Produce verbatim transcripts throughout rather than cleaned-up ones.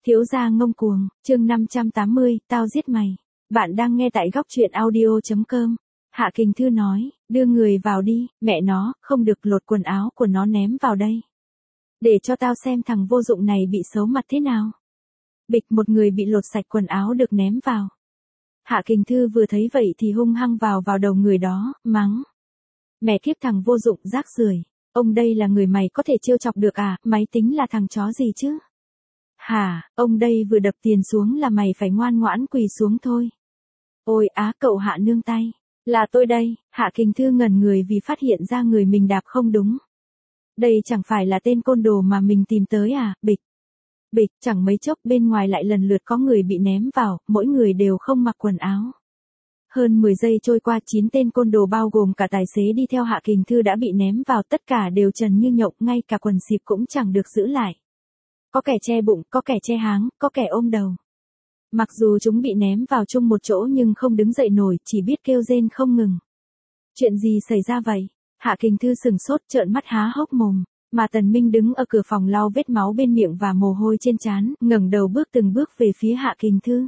Thiếu gia ngông cuồng, chương năm trăm tám mươi, tao giết mày. Bạn đang nghe tại góc truyện audio chấm com. Hạ Kình Thư nói, đưa người vào đi, mẹ nó, không được lột quần áo của nó ném vào đây. Để cho tao xem thằng vô dụng này bị xấu mặt thế nào. Bịch, một người bị lột sạch quần áo được ném vào. Hạ Kình Thư vừa thấy vậy thì hung hăng vào vào đầu người đó, mắng. Mẹ kiếp thằng vô dụng rác rưởi, ông đây là người mày có thể trêu chọc được à, máy tính là thằng chó gì chứ? Hả, ông đây vừa đập tiền xuống là mày phải ngoan ngoãn quỳ xuống thôi. Ôi á, cậu Hạ nương tay. Là tôi đây. Hạ Kình Thư ngẩn người vì phát hiện ra người mình đạp không đúng. Đây chẳng phải là tên côn đồ mà mình tìm tới à, bịch. Bịch, chẳng mấy chốc bên ngoài lại lần lượt có người bị ném vào, mỗi người đều không mặc quần áo. Hơn mười giây trôi qua, chín tên côn đồ bao gồm cả tài xế đi theo Hạ Kình Thư đã bị ném vào, tất cả đều trần như nhộng, ngay cả quần xịp cũng chẳng được giữ lại. Có kẻ che bụng, có kẻ che háng, có kẻ ôm đầu. Mặc dù chúng bị ném vào chung một chỗ nhưng không đứng dậy nổi, chỉ biết kêu rên không ngừng. Chuyện gì xảy ra vậy? Hạ Kình Thư sừng sốt, trợn mắt há hốc mồm, mà Tần Minh đứng ở cửa phòng lau vết máu bên miệng và mồ hôi trên trán, ngẩng đầu bước từng bước về phía Hạ Kình Thư.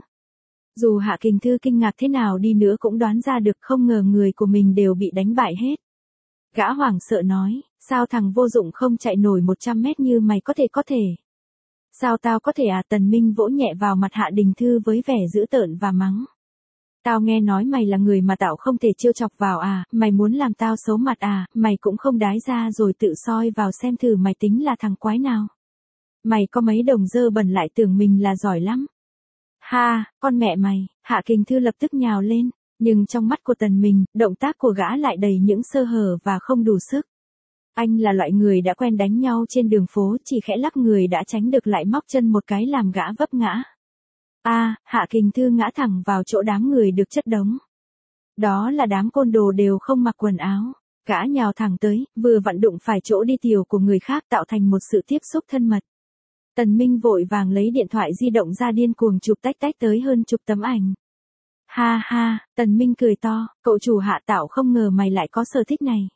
Dù Hạ Kình Thư kinh ngạc thế nào đi nữa cũng đoán ra được, không ngờ người của mình đều bị đánh bại hết. Gã hoảng sợ nói, sao thằng vô dụng không chạy nổi một trăm mét như mày có thể có thể? Sao tao có thể à? Tần Minh vỗ nhẹ vào mặt Hạ Kình Thư với vẻ dữ tợn và mắng. Tao nghe nói mày là người mà tao không thể trêu chọc vào à, mày muốn làm tao xấu mặt à, mày cũng không đái ra rồi tự soi vào xem thử mày tính là thằng quái nào. Mày có mấy đồng dơ bẩn lại tưởng mình là giỏi lắm. Ha, con mẹ mày, Hạ Kình Thư lập tức nhào lên, nhưng trong mắt của Tần Minh, động tác của gã lại đầy những sơ hở và không đủ sức. Anh là loại người đã quen đánh nhau trên đường phố, chỉ khẽ lắc người đã tránh được lại móc chân một cái làm gã vấp ngã. A, à, Hạ Kình Thư ngã thẳng vào chỗ đám người được chất đống. Đó là đám côn đồ đều không mặc quần áo. Gã nhào thẳng tới, vừa vặn đụng phải chỗ đi tiểu của người khác tạo thành một sự tiếp xúc thân mật. Tần Minh vội vàng lấy điện thoại di động ra điên cuồng chụp tách tách tới hơn chục tấm ảnh. Ha ha, Tần Minh cười to, cậu chủ Hạ, Tạo không ngờ mày lại có sở thích này.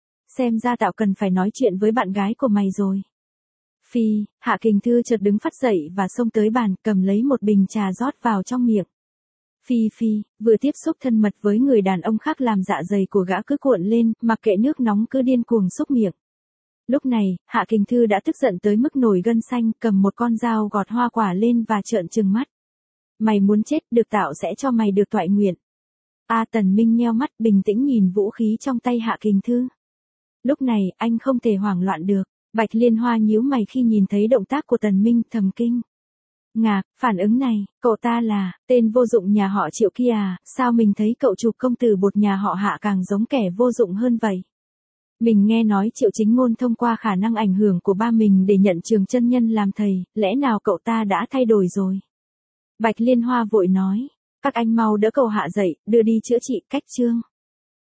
Xem ra Tạo cần phải nói chuyện với bạn gái của mày rồi. Phi, Hạ Kình Thư chợt đứng phắt dậy và xông tới bàn, cầm lấy một bình trà rót vào trong miệng. Phi Phi, vừa tiếp xúc thân mật với người đàn ông khác làm dạ dày của gã cứ cuộn lên, mặc kệ nước nóng cứ điên cuồng xúc miệng. Lúc này, Hạ Kình Thư đã tức giận tới mức nổi gân xanh, cầm một con dao gọt hoa quả lên và trợn trừng mắt. Mày muốn chết, được Tạo sẽ cho mày được toại nguyện. A, Tần Minh nheo mắt bình tĩnh nhìn vũ khí trong tay Hạ Kình Thư. Lúc này, anh không thể hoảng loạn được. Bạch Liên Hoa nhíu mày khi nhìn thấy động tác của Tần Minh, thầm kinh. Ngạc, phản ứng này, cậu ta là, tên vô dụng nhà họ Triệu kia à, sao mình thấy cậu chụp công tử bột nhà họ Hạ càng giống kẻ vô dụng hơn vậy? Mình nghe nói Triệu Chính Ngôn thông qua khả năng ảnh hưởng của ba mình để nhận Trường Chân Nhân làm thầy, lẽ nào cậu ta đã thay đổi rồi? Bạch Liên Hoa vội nói, các anh mau đỡ cậu Hạ dậy, đưa đi chữa trị, cách chương.